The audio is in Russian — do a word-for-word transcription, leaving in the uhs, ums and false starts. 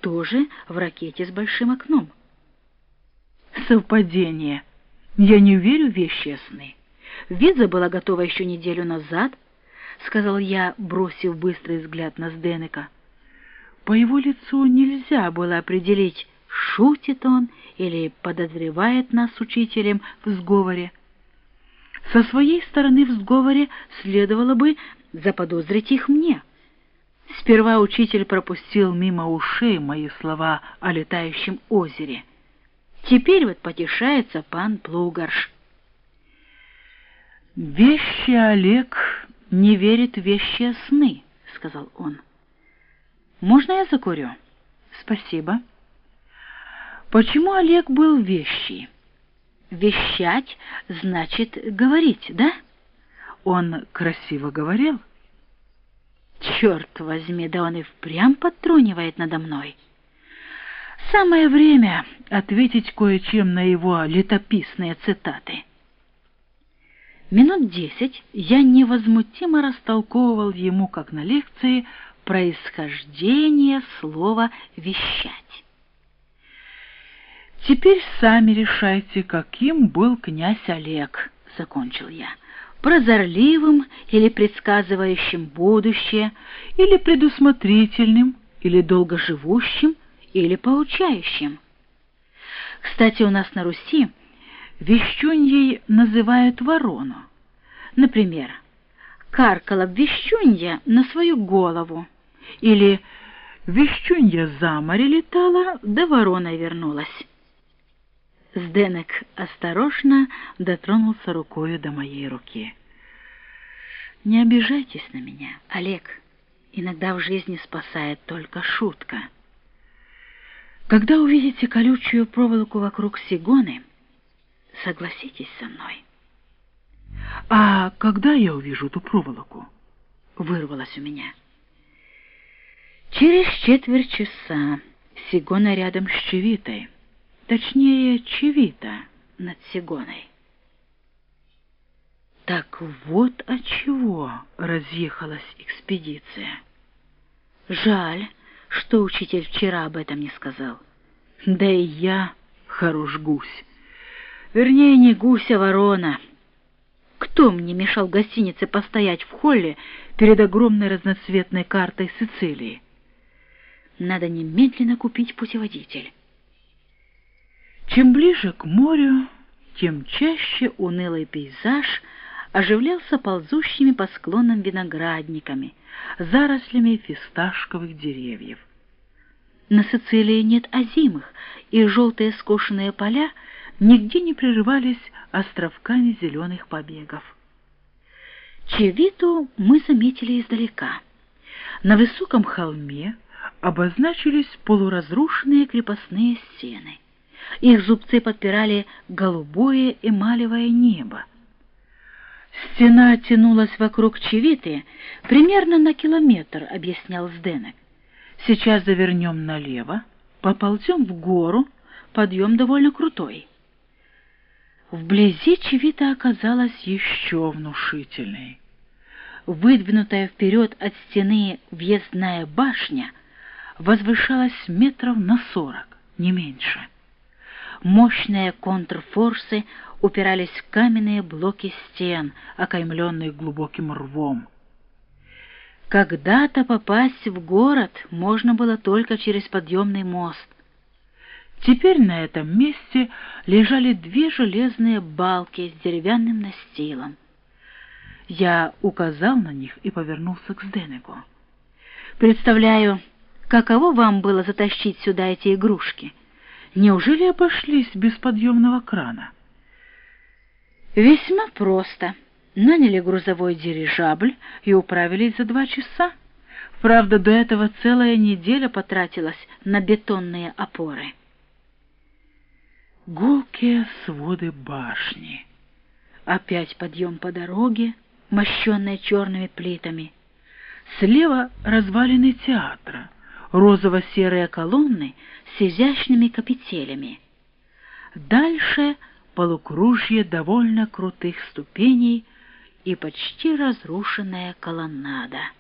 тоже в ракете с большим окном. Совпадение. Я не верю в вещие сны. Виза была готова еще неделю назад, — сказал я, бросив быстрый взгляд на Сденека. По его лицу нельзя было определить, шутит он или подозревает нас с учителем в сговоре. Со своей стороны в сговоре следовало бы заподозрить их мне. Сперва учитель пропустил мимо ушей мои слова о летающем озере. Теперь вот потешается пан Плугарш. «Вещи Олег не верит в вещие сны», — сказал он. «Можно я закурю?» «Спасибо». «Почему Олег был вещий?» «Вещать значит говорить, да?» «Он красиво говорил?» «Черт возьми, да он и впрямь подтрунивает надо мной». Самое время ответить кое-чем на его летописные цитаты. Минут десять я невозмутимо растолковывал ему, как на лекции, происхождение слова «вещать». «Теперь сами решайте, каким был князь Олег», — закончил я, «прозорливым или предсказывающим будущее, или предусмотрительным, или долгоживущим, или поучающим. Кстати, у нас на Руси вещуньей называют ворону. Например, каркала вещунья на свою голову, или вещунья за море летала, да вороной вернулась». Сденек осторожно дотронулся рукою до моей руки. «Не обижайтесь на меня, Олег. Иногда в жизни спасает только шутка. Когда увидите колючую проволоку вокруг Сигоны, согласитесь со мной». «А когда я увижу ту проволоку?» — вырвалось у меня. «Через четверть часа. Сигона рядом с Чевитой. Точнее, Чевита над Сигоной». Так вот отчего разъехалась экспедиция. Жаль, что учитель вчера об этом не сказал. Да и я хорош гусь. Вернее, не гусь, а ворона. Кто мне мешал в гостинице постоять в холле перед огромной разноцветной картой Сицилии? Надо немедленно купить путеводитель. Чем ближе к морю, тем чаще унылый пейзаж оживлялся ползущими по склонам виноградниками, зарослями фисташковых деревьев. На Сицилии нет озимых, и желтые скошенные поля нигде не прерывались островками зеленых побегов. Чевиту мы заметили издалека. На высоком холме обозначились полуразрушенные крепостные стены. Их зубцы подпирали голубое эмалевое небо. «Стена тянулась вокруг Чевиты примерно на километр», — объяснял Сденек. «Сейчас завернем налево, поползем в гору, подъем довольно крутой». Вблизи Чевита оказалась еще внушительной. Выдвинутая вперед от стены въездная башня возвышалась метров на сорок, не меньше. Мощные контрфорсы упирались в каменные блоки стен, окаймленные глубоким рвом. Когда-то попасть в город можно было только через подъемный мост. Теперь на этом месте лежали две железные балки с деревянным настилом. Я указал на них и повернулся к Сденеку. «Представляю, каково вам было затащить сюда эти игрушки? Неужели обошлись без подъемного крана?» «Весьма просто. Наняли грузовой дирижабль и управились за два часа. Правда, до этого целая неделя потратилась на бетонные опоры». Гулкие своды башни. Опять подъем по дороге, мощенной черными плитами. Слева развалины театра, розово-серые колонны с изящными капителями. Дальше полукружье довольно крутых ступеней и почти разрушенная колоннада.